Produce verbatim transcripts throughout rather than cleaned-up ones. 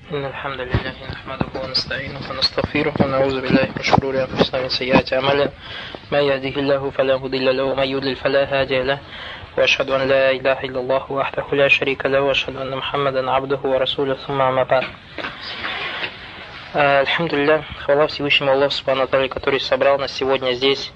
إن الحمد لله نحمده ونستعينه ونستغفره ونعوذ بالله من شرور أنفسنا ومن سيئات أعمالنا من يهده الله فلا مضل له ومن يضلل فلا هادي له وأشهد أن لا إله إلا الله وحده لا شريك له وأشهد أن محمدا عبده ورسوله ثم أما بعد. Альхамдулилля, хвала Всевышнему Аллаху Субхану ва Тааля, который собрал нас сегодня здесь,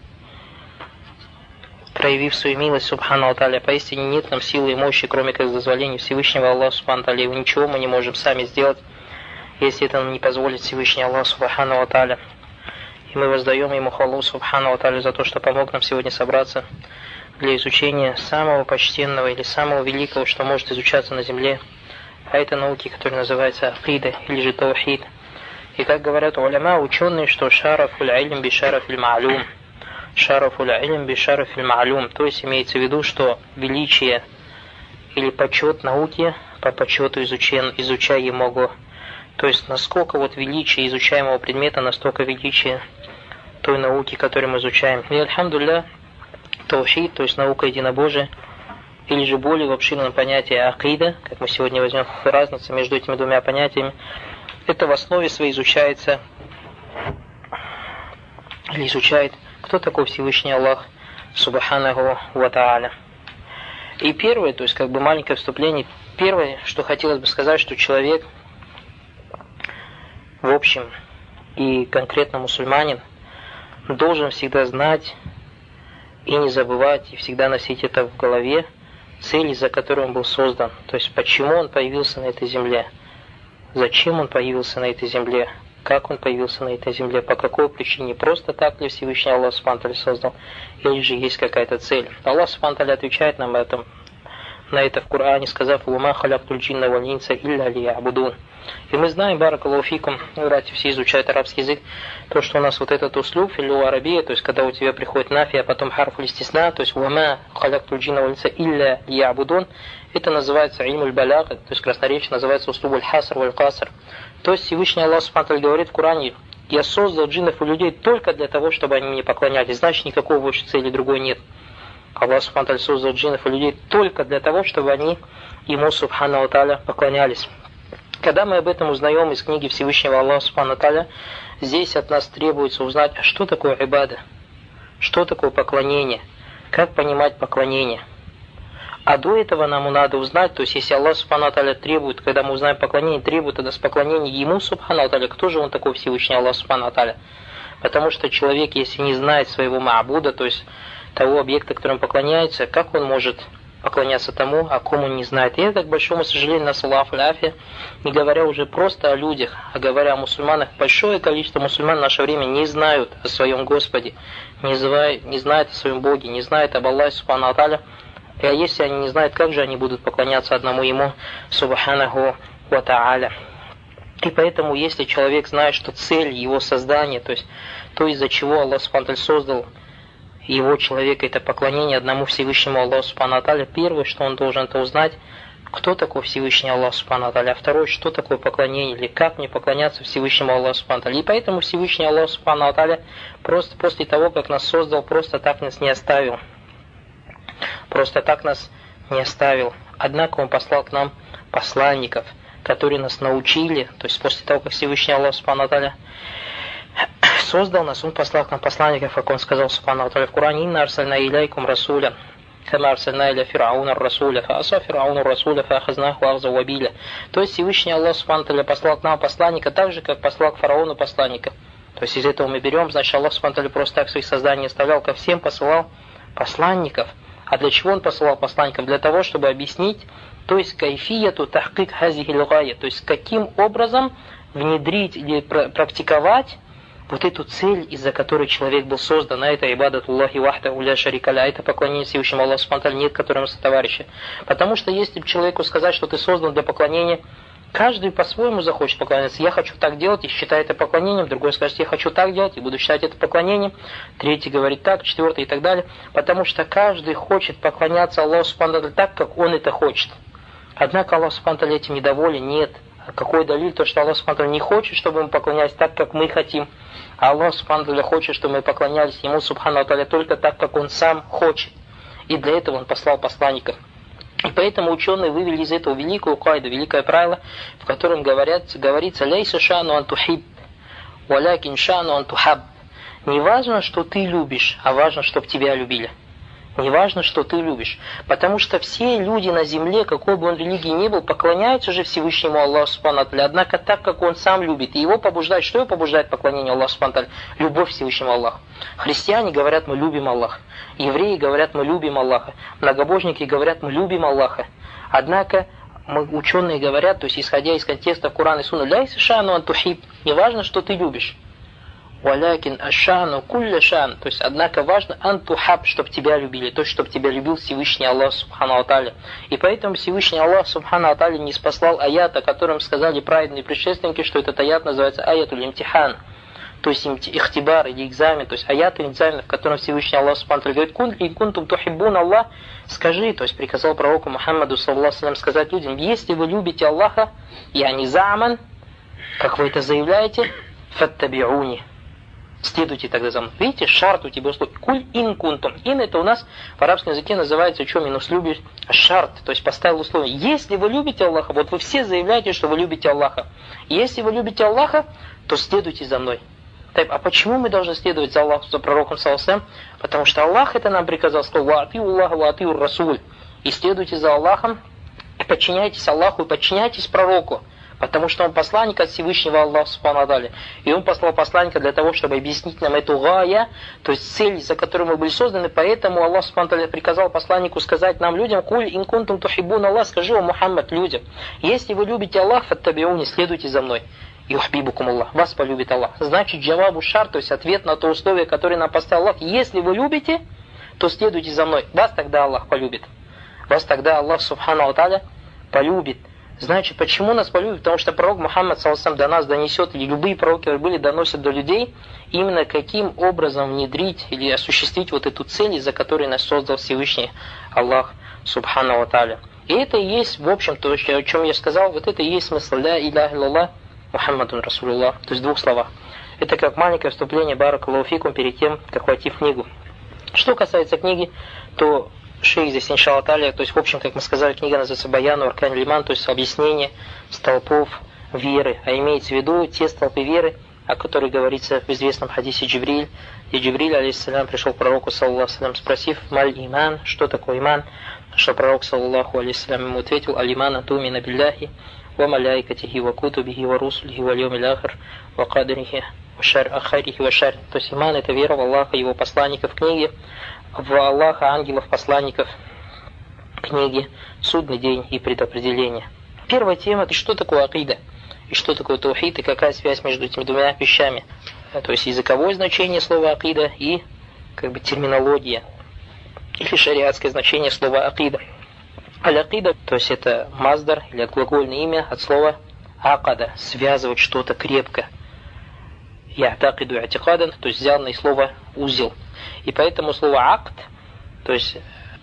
проявив свою милость Субхану ва Тааля. Поистине нет нам силы и мощи, кроме как дозволения Всевышнего Аллаха Субхану ва Тааля. Ничего мы не можем сами сделать, если это нам не позволит Всевышний Аллах Субхану ва Тааля. И мы воздаем Ему хвалу Субхану ва Тааля за то, что помог нам сегодня собраться для изучения самого почтенного или самого великого, что может изучаться на земле, а это науки, которые называются акида или же таухид. И как говорят уляма, ученые, что шарафуль илм би шарафиль ма'лум. Шарафуль илм би шарафиль ма'лум. То есть имеется в виду, что величие или почет науки по почету изучен, изучаемого. То есть насколько вот величие изучаемого предмета, настолько величие той науки, которую мы изучаем. И альхамдулилля, таухид, то есть наука единобожия, или же более в обширном понятии акида, как мы сегодня возьмем разницу между этими двумя понятиями, это в основе своей изучается, или изучает, кто такой Всевышний Аллах Субханаху ва Тааля. И первое, то есть как бы маленькое вступление, первое, что хотелось бы сказать, что человек, в общем и конкретно мусульманин, должен всегда знать и не забывать, и всегда носить это в голове, цель, за которой он был создан, то есть почему он появился на этой земле. Зачем он появился на этой земле? Как он появился на этой земле? По какой причине? Просто так ли Всевышний Аллах Субхану ва Тааля создал? Или же есть какая-то цель? Аллах Субхану ва Тааля отвечает нам этом, на это в Коране, сказав: «Ума халяктуль джинна валь инса илля лиябудун». И мы знаем, баракаллаху фикум, братья все изучают арабский язык, то, что у нас вот этот услуг, филу арабия, то есть когда у тебя приходит нафи, а потом харфуль истисна, то есть «Ума халяктуль джинна валь инса илля лиябудун», это называется ильмуль баляг, то есть красноречие называется услугуль хаср валь каср. То есть Всевышний Аллах Субхану ва Тааля говорит в Коране: «Я создал джиннов и людей только для того, чтобы они мне поклонялись». Значит, никакой больше цели другой нет. Аллах Субхану ва Тааля создал джиннов и людей только для того, чтобы они Ему Субхану ва Тааля поклонялись. Когда мы об этом узнаем из книги Всевышнего Аллаха Субхану ва Тааля, здесь от нас требуется узнать, а что такое ибада, что такое поклонение, как понимать поклонение. А до этого нам надо узнать, то есть если Аллах Субхану ва Тааля требует, когда мы узнаем поклонение, требует от нас поклонения Ему Субхану ва Тааля, кто же Он такой Всевышний Аллах Субхану ва Тааля? Потому что человек, если не знает своего ма'буда, то есть того объекта, которому поклоняется, как он может поклоняться тому, о ком он не знает? И это, к большому сожалению, на салаф ляфи, не говоря уже просто о людях, а говоря о мусульманах, большое количество мусульман в наше время не знают о своем Господе, не знают, не знают о своем Боге, не знают об Аллахе Субхану ва Тааля. И а если они не знают, как же они будут поклоняться одному Ему, Субханаху ва Тааля. И поэтому, если человек знает, что цель его создания, то есть то, из-за чего Аллах Субхану ва Тааля создал его человека, это поклонение одному Всевышнему Аллаху Субхану ва Тааля, первое, что он должен это узнать, кто такой Всевышний Аллах Субхану ва Тааля, а второе, что такое поклонение, или как мне поклоняться Всевышнему Аллаху Субхану ва Тааля. И поэтому Всевышний Аллах Субхану ва Тааля просто после того, как нас создал, просто так нас не оставил. Просто так нас не оставил. Однако Он послал к нам посланников, которые нас научили, то есть после того, как Всевышний Аллах Субхану ва Тааля создал нас, Он послал к нам посланников, как Он сказал Субхану ва Тааля в Коране: «Инна арсальна иляйкум расуля, кама арсальна иля фирауна расуля, фа аса фирауну расуля, фа ахазнаху ахза вабиля». То есть Всевышний Аллах Субхану ва Тааля послал к нам посланника, так же, как послал к фараону посланника. То есть из этого мы берем, значит, Аллах Субхану ва Тааля просто так своих созданий оставлял, ко всем посылал посланников. А для чего Он посылал посланников? Для того, чтобы объяснить, то есть кайфияту тахкик хазихиль гая, то есть каким образом внедрить или практиковать вот эту цель, из-за которой человек был создан. А это ибадатуллахи вахдаху ля шарика ля, это поклонение Всевышнему Аллаху Субхану ва Тааля, нет которому сотоварища. Потому что если человеку сказать, что ты создан для поклонения, каждый по-своему захочет поклоняться. Я хочу так делать и считаю это поклонением. Другой скажет: я хочу так делать и буду считать это поклонением. Третий говорит так, четвертый и так далее. Потому что каждый хочет поклоняться Аллаху Субхану ва Тааля так, как он это хочет. Однако Аллах Субхану ва Тааля этим недоволен. Нет. А какой далиль? То, что Аллах Субхану ва Тааля не хочет, чтобы мы поклонялись так, как мы хотим. А Аллах Субхану ва Тааля хочет, чтобы мы поклонялись Ему Субхану ва Тааля только так, как Он сам хочет. И для этого Он послал посланников. И поэтому ученые вывели из этого великую кайду, великое правило, в котором говорят, говорится «Лейса шану ан тухиб, валякин шану ан тухаб». Не важно, что ты любишь, а важно, чтобы тебя любили. Не важно, что ты любишь. Потому что все люди на земле, какой бы он религии ни был, поклоняются же Всевышнему Аллаху Субхану ва Тааля. Однако так, как он сам любит, и его побуждает, что его побуждает поклонение Аллаху Субхану ва Тааля? Любовь к Всевышнему Аллаху. Христиане говорят, мы любим Аллаха. Евреи говорят, мы любим Аллаха. Многобожники говорят, мы любим Аллаха. Однако мы, ученые говорят, то есть исходя из контекста Корана и Сунны, «Ляйса шану ан тухиб». Не важно, что ты любишь. «Валякин ашану кулля шан». То есть, однако важно антухаб, чтобы тебя любили, то есть, чтобы тебя любил Всевышний Аллах Субхану ва Тааля. И поэтому Всевышний Аллах Субхану ва Тааля не спаслал аят, о котором сказали праведные предшественники, что этот аят называется аятуль имтихан. То есть, ихтибар или экзамен, то есть, аят или экзамен, в котором Всевышний Аллах Субхану ва Тааля говорит: «Кун и кунтум тухиббун Аллах». Скажи, то есть, приказал пророку Мухаммаду саллаллаху алейхи ва саллям сказать людям: если вы любите Аллаха, я не зааман, как вы это заявляете, фаттабиуни. Следуйте тогда за мной. Видите, шарт у тебя условий. Куль ин кунтум. Ин это у нас в арабском языке называется, что минус любишь, шарт. То есть поставил условие. Если вы любите Аллаха, вот вы все заявляете, что вы любите Аллаха. Если вы любите Аллаха, то следуйте за мной. Так, а почему мы должны следовать за Аллахом, за пророком саллаллаху? Потому что Аллах это нам приказал, сказал: «Ва атиу Аллаха, ва атиу расуль». И следуйте за Аллахом, и подчиняйтесь Аллаху, и подчиняйтесь пророку. Потому что он посланник от Всевышнего Аллаха Субхану ва Тааля. И он послал посланника для того, чтобы объяснить нам эту гая, то есть цель, за которой мы были созданы. Поэтому Аллах Субхану ва Тааля приказал посланнику сказать нам, людям: «Куль ин кунтум тухиббун Аллах», скажи, о Мухаммад, людям: если вы любите Аллах, фаттабиуни, следуйте за мной. Юхбибукум Аллах, вас полюбит Аллах. Значит, джавабу шар, то есть ответ на то условие, которое нам поставил Аллах: если вы любите, то следуйте за мной. Вас тогда Аллах полюбит. Вас тогда Аллах Субхану ва Тааля полюбит. Значит, почему нас полюбит? Потому что пророк Мухаммад саллаллаху алейхи ва саллям до нас донесет, или любые пророки были, доносят до людей, именно каким образом внедрить или осуществить вот эту цель, из-за которой нас создал Всевышний Аллах Субхану ва Тааля. И это и есть, в общем, то, о чем я сказал, вот это и есть смысл ля иляха илляллах Мухаммадун Расулуллах, то есть в двух словах. Это как маленькое вступление баракаллаху фикум перед тем, как войти в книгу. Что касается книги, то шейх здесь, иншаллах та'аля, то есть, в общем, как мы сказали, книга называется Баяну Аркан Лиман, то есть объяснение столпов веры, а имеется в виду те столпы веры, о которых говорится в известном хадисе Джибриль, где Джибриль, алейхиссалям, пришел к пророку, саллаллаху алейхи ва саллям, спросив: «Маль иман», что такое иман, что пророк, саллаллаху алейхи ва саллям, ему ответил: «Аль-иман атумина билляхи, ва маляйкатихи, ва кутубихи, ва русулихи, ва льюмил ахир, ва кадрихи, ва шар ахарихи, ва шар». То есть иман — это вера в Аллаха, его посланников, книги, в Аллаха, ангелов, посланников, книги, судный день и предопределение. Первая тема — это что такое акида, и что такое таухид, и какая связь между этими двумя вещами. То есть языковое значение слова акида и как бы терминология, или шариатское значение слова акида. Аль-акида, то есть это маздар, или глагольное имя от слова акада, связывать что-то крепко. Я'такиду атикадан, то есть взял на слово узел. И поэтому слово акт, то есть,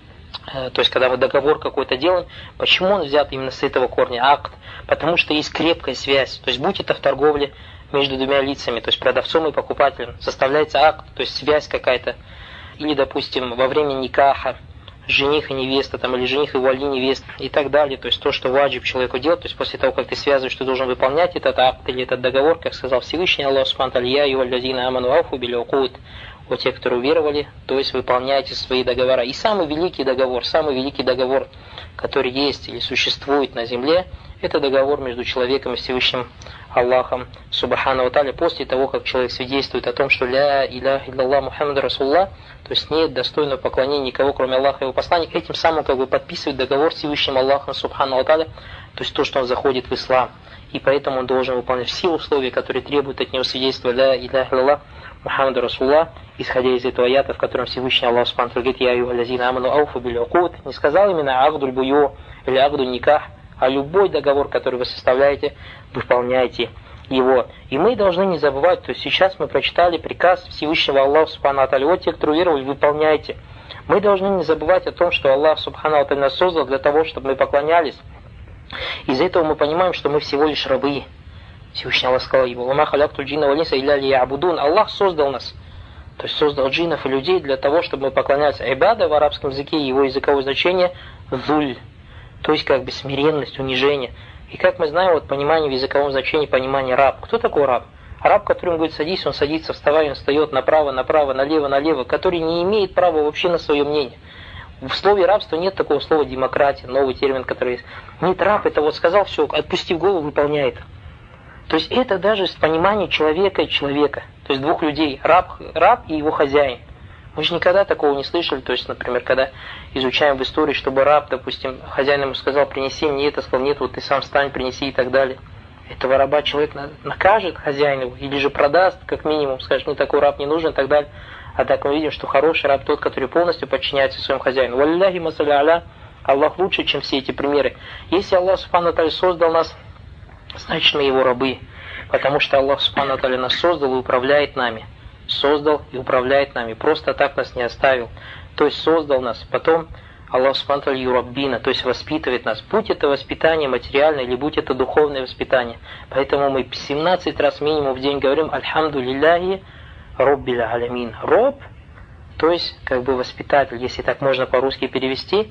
э, то есть когда мы договор какой-то делаем, почему он взят именно с этого корня акт? Потому что есть крепкая связь. То есть будь это в торговле между двумя лицами, то есть продавцом и покупателем, составляется акт, то есть связь какая-то. Или, допустим, во время никаха жених и невеста, там, или жених и вали невеста, и так далее. То есть то, что ваджиб человеку делать, то есть после того, как ты связываешь, ты должен выполнять этот акт или этот договор, как сказал Всевышний Аллах Субхану ва Тааля: «Я юваллазина аману ауфу биль укуд». О те, которые уверовали, то есть выполняйте свои договора. И самый великий договор, самый великий договор, который есть или существует на земле, это договор между человеком и Всевышним Аллахом Субхану ва Тааля. После того, как человек свидетельствует о том, что ля иляха илляллах Мухаммад Расулуллах, то есть нет достойного поклонения никого, кроме Аллаха и его посланника, этим самым как бы подписывает договор с Всевышним Аллахом Субхану ва Тааля, то есть то, что он заходит в ислам. И поэтому он должен выполнять все условия, которые требуют от него свидетельства ля иляха илляллах Мухаммад Расулуллах, исходя из этого аята, в котором Всевышний Аллах Субхану ва Тааля говорит: «Я юваллазина аману ауфу биль укуд». Не сказал именно агдуль буйо или агдуль никах, а любой договор, который вы составляете, выполняйте его. И мы должны не забывать, то есть сейчас мы прочитали приказ Всевышнего Аллаха Субхану ва Тааля: «Вот те, кто уверовали, выполняйте». Мы должны не забывать о том, что Аллах Субхану ва Тааля нас создал для того, чтобы мы поклонялись. Из-за этого мы понимаем, что мы всего лишь рабы. Всевышний Аллах сказал его: «Ва ма халяктуль джинна вал инса илля лиябудун». Аллах создал нас, то есть создал джиннов и людей для того, чтобы мы поклонялись. Ибада в арабском языке, его языковое значение зуль, То есть как бы смиренность, унижение. И как мы знаем, вот понимание в языковом значении, понимание раб. Кто такой раб? Раб, который говорит садись, он садится, вставай, он встает направо, направо, налево, налево, который не имеет права вообще на свое мнение. В слове рабство нет такого слова демократия, новый термин, который есть. Нет, раб, это вот сказал, все, отпустив голову, выполняет. То есть это даже понимание человека и человека. То есть двух людей, раб, раб и его хозяин. Мы же никогда такого не слышали. То есть, например, когда изучаем в истории, чтобы раб, допустим, хозяин ему сказал, принеси мне это, сказал, нет, вот ты сам встань, принеси и так далее. Этого раба человек накажет хозяин его, или же продаст, как минимум, скажет, мне такой раб не нужен и так далее. А так мы видим, что хороший раб тот, который полностью подчиняется своему хозяину. Валляхи масаля аля, Аллах лучше, чем все эти примеры. Если Аллах субхану тааля создал нас, значит мы его рабы. Потому что Аллах субхану тааля нас создал и управляет нами. Создал и управляет нами. Просто так нас не оставил. То есть создал нас. Потом Аллах субхану тааля юраббина, то есть воспитывает нас. Будь это воспитание материальное, или будь это духовное воспитание. Поэтому мы семнадцать раз минимум в день говорим «Альхамду лилляхи Роббиль алямин». Роб, то есть как бы воспитатель, если так можно по-русски перевести,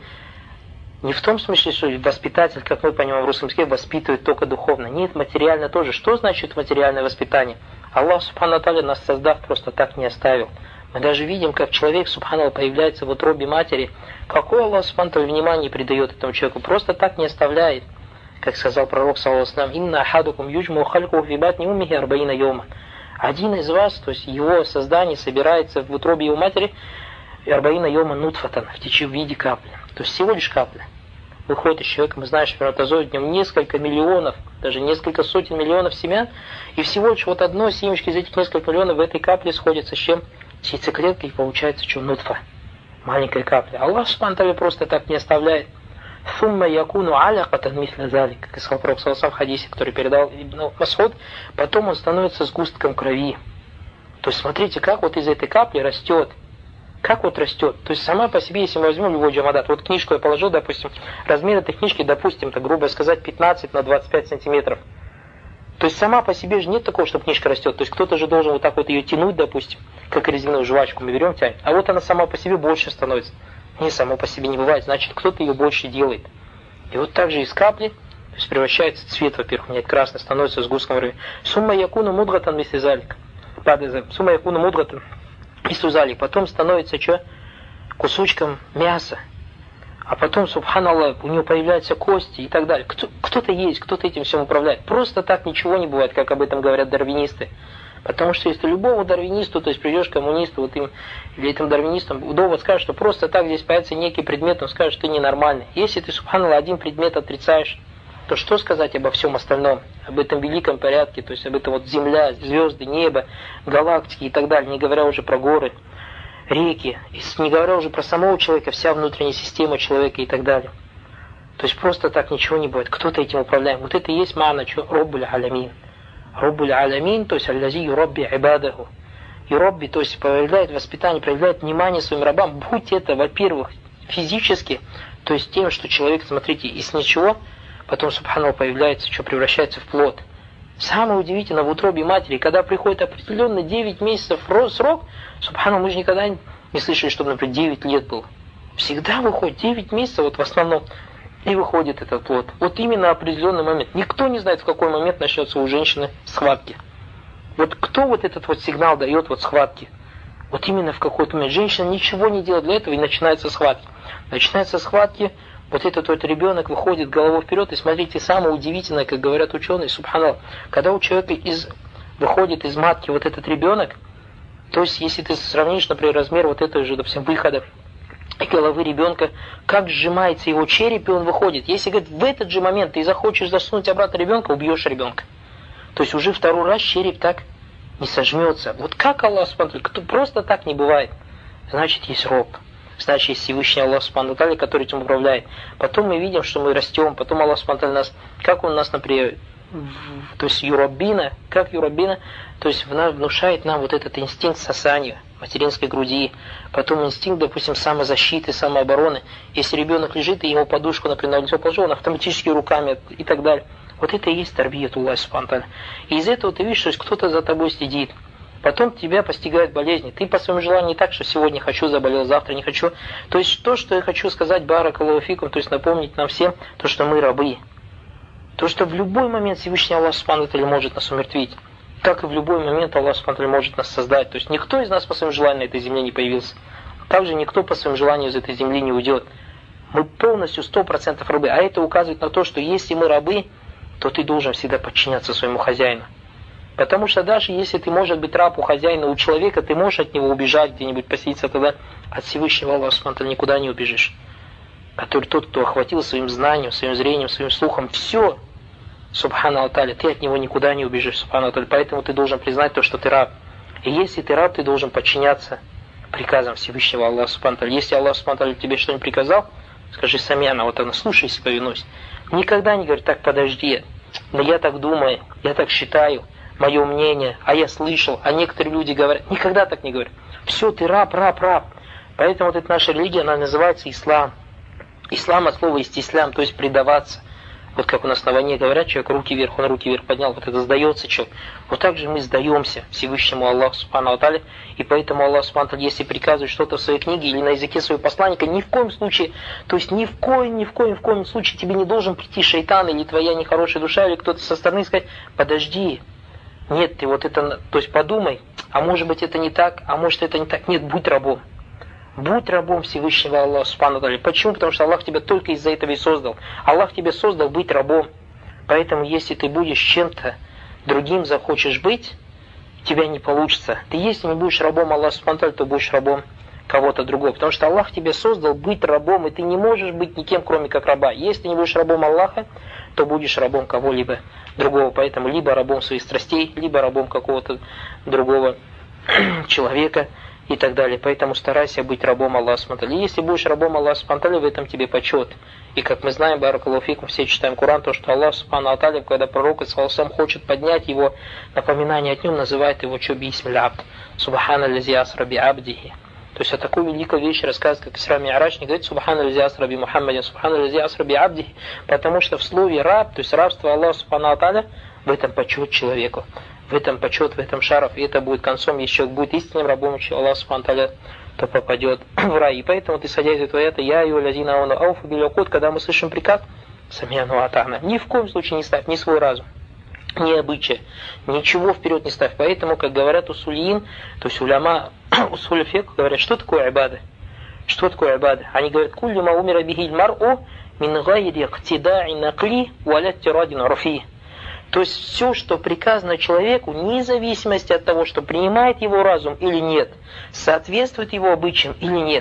не в том смысле, что воспитатель, как мы понимаем в русском языке, воспитывает только духовно. Нет, материально тоже. Что значит материальное воспитание? Аллах субхану тааля нас создав просто так не оставил. Мы даже видим, как человек субхану появляется в утробе матери. Какое Аллах субхану тааля внимание придает этому человеку? Просто так не оставляет. Как сказал пророк саллаллаху алейхи ва саллям, «Инна ахадукум юджму хальку фи батни уммихи арбаина йома». Один из вас, то есть его создание собирается в утробе его матери, арбаина йома нутфатан, в течение в виде капли. То есть всего лишь капля. Выходит из человека, мы знаем, что сперматозоид в нем несколько миллионов, даже несколько сотен миллионов семян, и всего лишь вот одно семечко из этих нескольких миллионов в этой капле сходится с чем? С яйцеклеткой, и получается что? Нутфа. Маленькая капля. Аллах субхану тааля просто так не оставляет. «Сумма якуну алякатан мисля залик», как сказал пророк саллаллаху алейхи ва саллям в хадисе, который передал Ибн Мас'уд, потом он становится сгустком крови. То есть смотрите, как вот из этой капли растет. Как вот растет. То есть сама по себе, если мы возьмем любой джамадат, вот книжку я положил, допустим, размер этой книжки, допустим, так грубо сказать, пятнадцать на двадцать пять сантиметров. То есть сама по себе же нет такого, что книжка растет. То есть кто-то же должен вот так вот ее тянуть, допустим, как резиновую жвачку мы берем, тянем. А вот она сама по себе больше становится. Не, само по себе не бывает, значит кто-то ее больше делает. И вот так же из капли, то есть превращается цвет, во-первых, меняет красный, становится сгустком крови. Сумма якуну мудратан мислизалик. Сумма якуну мудратан мислизалик. Потом становится что? Кусочком мяса. А потом, субханаллах, у него появляются кости и так далее. Кто, кто-то есть, кто-то этим всем управляет. Просто так ничего не бывает, как об этом говорят дарвинисты. Потому что если любому дарвинисту, то есть придешь к коммунисту, вот им, или этим дарвинистам, удобно скажет, что просто так здесь появится некий предмет, он скажет, что ты ненормальный. Если ты, субханаллах, один предмет отрицаешь, то что сказать обо всем остальном? Об этом великом порядке, то есть об этом вот земля, звезды, небо, галактики и так далее, не говоря уже про горы, реки, не говоря уже про самого человека, вся внутренняя система человека и так далее. То есть просто так ничего не будет. Кто-то этим управляет. Вот это и есть ма'на, что Роббуль алямин. Роббуль алямин, то есть аллази юрабби ибадаху. Юрабби, то есть проявляет воспитание, проявляет внимание своим рабам. Будь это, во-первых, физически, то есть тем, что человек, смотрите, из ничего, потом, субханаллах, появляется, что превращается в плод. Самое удивительное в утробе матери, когда приходит определенно девять месяцев срок, субханаллах, мы же никогда не слышали, чтобы, например, девять лет было. Всегда выходит девять месяцев, вот в основном, и выходит этот плод. Вот именно определенный момент. Никто не знает, в какой момент начнется у женщины схватки. Вот кто вот этот вот сигнал дает вот схватки? Вот именно в какой-то момент. Женщина ничего не делает для этого, и начинаются схватки. Начинаются схватки, вот этот вот ребенок выходит головой вперед, и смотрите, самое удивительное, как говорят ученые, субханаллах, когда у человека из, выходит из матки вот этот ребенок, то есть если ты сравнишь, например, размер вот этого же, допустим, выхода головы ребенка, как сжимается его череп, и он выходит. Если, говорит, в этот же момент ты захочешь засунуть обратно ребенка, убьешь ребенка. То есть уже второй раз череп так не сожмется. Вот как Аллах субхану тааля, просто так не бывает. Значит, есть роб. Значит, есть Всевышний Аллах субхану тааля, который этим управляет. Потом мы видим, что мы растем. Потом Аллах субхану тааля нас, как он нас, например, то есть юраббина, как юраббина, то есть внушает нам вот этот инстинкт сосания материнской груди, потом инстинкт, допустим, самозащиты, самообороны. Если ребенок лежит, и ему подушку, например, на лицо положил, он автоматически руками и так далее. Вот это и есть тарбият Аллах субхану тааля. И из этого ты видишь, что кто-то за тобой следит. Потом тебя постигают болезни. Ты по своему желанию не так, что сегодня хочу, заболел, завтра не хочу. То есть то, что я хочу сказать, баракаллаху фикум, то есть напомнить нам всем, то, что мы рабы. То, что в любой момент Всевышний Аллах Субхану ва Тааля может нас умертвить. Как и в любой момент Аллах Субхану ва Тааля может нас создать. То есть никто из нас по своему желанию на этой земле не появился. Также никто по своему желанию из этой земли не уйдет. Мы полностью сто процентов рабы. А это указывает на то, что если мы рабы, то ты должен всегда подчиняться своему хозяину. Потому что даже если ты, может быть, раб у хозяина, у человека, ты можешь от него убежать где-нибудь, поселиться, тогда от Всевышнего Аллаха Субхану ва Тааля никуда не убежишь. Который тот, кто охватил своим знанием, своим зрением, своим слухом, все, Субхану ва Тааля, ты от него никуда не убежишь, Субхану ва Тааля. Поэтому ты должен признать то, что ты раб. И если ты раб, ты должен подчиняться приказам Всевышнего Аллаха Субхану ва Тааля. Если Аллах Субхану ва Тааля тебе что-нибудь приказал, скажи самяна, вот она, слушайся, повинуйся. Никогда не говори, так, подожди, но я так думаю, я так считаю, мое мнение, а я слышал, а некоторые люди говорят, никогда так не говорят. Все, ты раб, раб, раб. Поэтому вот эта наша религия, она называется ислам. Ислам от слова истислям, то есть предаваться. Вот как у нас на войне говорят, человек руки вверх, он руки вверх поднял, вот это сдается человек. Вот так же мы сдаемся Всевышнему Аллаху Субхану ва Тааля, и поэтому Аллах Субхану ва Тааля, если приказывает что-то в своей книге или на языке своего посланника, ни в коем случае, то есть ни в коем, ни в коем, в коем случае тебе не должен прийти шайтан или твоя нехорошая душа, или кто-то со стороны сказать, подожди, нет, ты вот это, то есть подумай, а может быть это не так, а может это не так, нет, будь рабом. Будь рабом Всевышнего Аллаха Субхану ва Тааля. Почему? Потому что Аллах тебя только из-за этого и создал. Аллах тебя создал быть рабом. Поэтому, если ты будешь чем-то другим захочешь быть, у тебя не получится. Ты если не будешь рабом Аллаха Субхану ва Тааля, то будешь рабом кого-то другого. Потому что Аллах тебя создал быть рабом, и ты не можешь быть никем, кроме как раба. Если ты не будешь рабом Аллаха, то будешь рабом кого-либо другого. Поэтому либо рабом своих страстей, либо рабом какого-то другого человека, и так далее. Поэтому старайся быть рабом Аллаха Субхану ва Тааля. Если будешь рабом Аллаха Субхану ва Тааля, в этом тебе почет. И как мы знаем, баракаллаху фикум, все читаем Коран, то, что Аллах Субхану ва Тааля, когда пророк саллаллаху хочет поднять его напоминание от нем, называет его что бисмиль абд. Субхана лази асра би абдихи. То есть о такой великой вещи рассказывает, как Исра Ми'раджь, не говорит Субхана лази асра би Мухаммадин, Субхана лази асра би абдихи, потому что в слове раб, то есть рабство Аллаха Субхану ва Тааля, в этом почет человеку. В этом почет, в этом шаров, и это будет концом, если человек будет истинным рабом Аллаха Субхану ва Тааля, то попадет в рай. И поэтому ты, садясь из этого аята, я и лазина ауну ауфу биль укуд, когда мы слышим приказ, самиану атана, ни в коем случае не ставь ни свой разум, ни обычаи, ничего вперед не ставь. Поэтому, как говорят усулиин, то есть уляма, усуль фикх, говорят, что такое ибада? Что такое ибада? Они говорят, куллю ма умира бихиль мар'у мин гайри иктида'i накли валя тирадин руфи. То есть все, что приказано человеку, вне зависимости от того, что принимает его разум или нет, соответствует его обычаям или нет.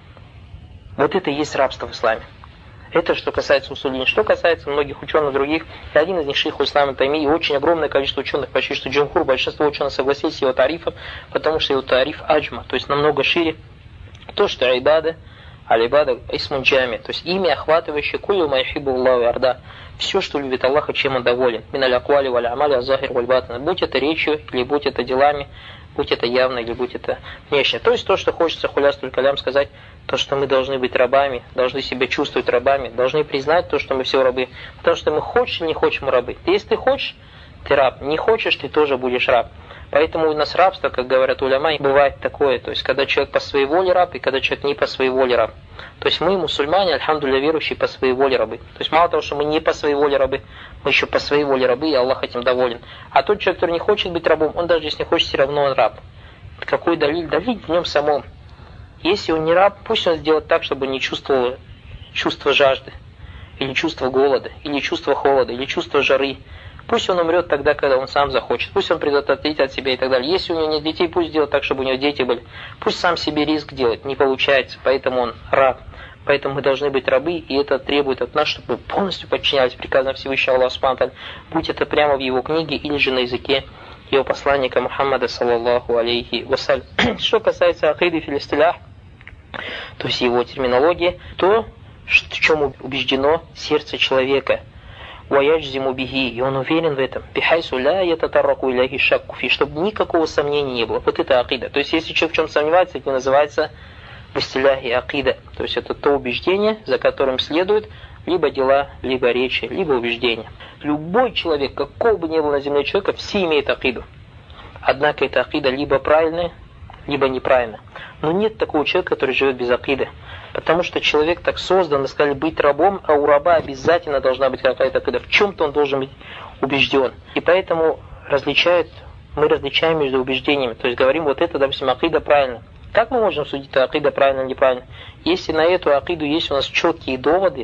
Вот это и есть рабство в исламе. Это что касается усулин. Что касается многих ученых других, и один из них шейх ислама Таймии, очень огромное количество ученых, почти что джумхур, большинство ученых согласились с его тарифом, потому что его тариф аджма, то есть намного шире. То, что айбада, алибада, исмун джами, то есть имя, охватывающее кулю майхибу Аллаху арда. Все, что любит Аллаха, чем он доволен. Миналь аквали валь амали азахир валь батан. Будь это речью, или будь это делами, будь это явно, или будь это внешне. То есть то, что хочется хулястуль калям сказать, то, что мы должны быть рабами, должны себя чувствовать рабами, должны признать то, что мы все рабы. Потому что мы хочешь или не хочешь, мы рабы. Если ты хочешь, ты раб. Не хочешь, ты тоже будешь раб. Поэтому у нас рабство, как говорят уляма, бывает такое, то есть когда человек по своей воле раб, и когда человек не по своей воле раб. То есть мы, мусульмане, альхамдулилля, верующие, по своей воле рабы. То есть мало того, что мы не по своей воле рабы, мы еще по своей воле рабы, и Аллах этим доволен. А тот человек, который не хочет быть рабом, он даже если не хочет, все равно он раб. Какой далиль? Далиль в нем самом. Если он не раб, пусть он сделает так, чтобы не чувствовал чувство жажды, или чувство голода, или чувство холода, или чувство жары. Пусть он умрет тогда, когда он сам захочет. Пусть он предотвратит от себя и так далее. Если у него нет детей, пусть сделает так, чтобы у него дети были. Пусть сам себе риск делает. Не получается, поэтому он раб. Поэтому мы должны быть рабы, и это требует от нас, чтобы мы полностью подчинялись приказам Всевышнего Аллаха Субхану ва Тааля, будь это прямо в его книге или же на языке его посланника Мухаммада саллаллаху алейхи вассалям. Что касается акиды фил истилях, то есть его терминологии, то в чем убеждено сердце человека. وَيَجْزِمُ бихи, и он уверен в этом, бихайсу ля ятатарраку иляхи шакку фи, чтобы никакого сомнения не было. Вот это акида. То есть, если человек в чем сомневается, это называется в истиляхе акида. То есть, это то убеждение, за которым следует либо дела, либо речи, либо убеждения. Любой человек, какого бы ни было на земле человека, все имеют акиду. Однако эта акида либо правильная, либо неправильная. Но нет такого человека, который живет без акиды. Потому что человек так создан, мы сказали, быть рабом, а у раба обязательно должна быть какая-то акида. В чем-то он должен быть убежден. И поэтому различают, мы различаем между убеждениями. То есть говорим, вот это, допустим, акида правильно. Как мы можем судить, акида правильно или неправильно? Если на эту акиду есть у нас четкие доводы,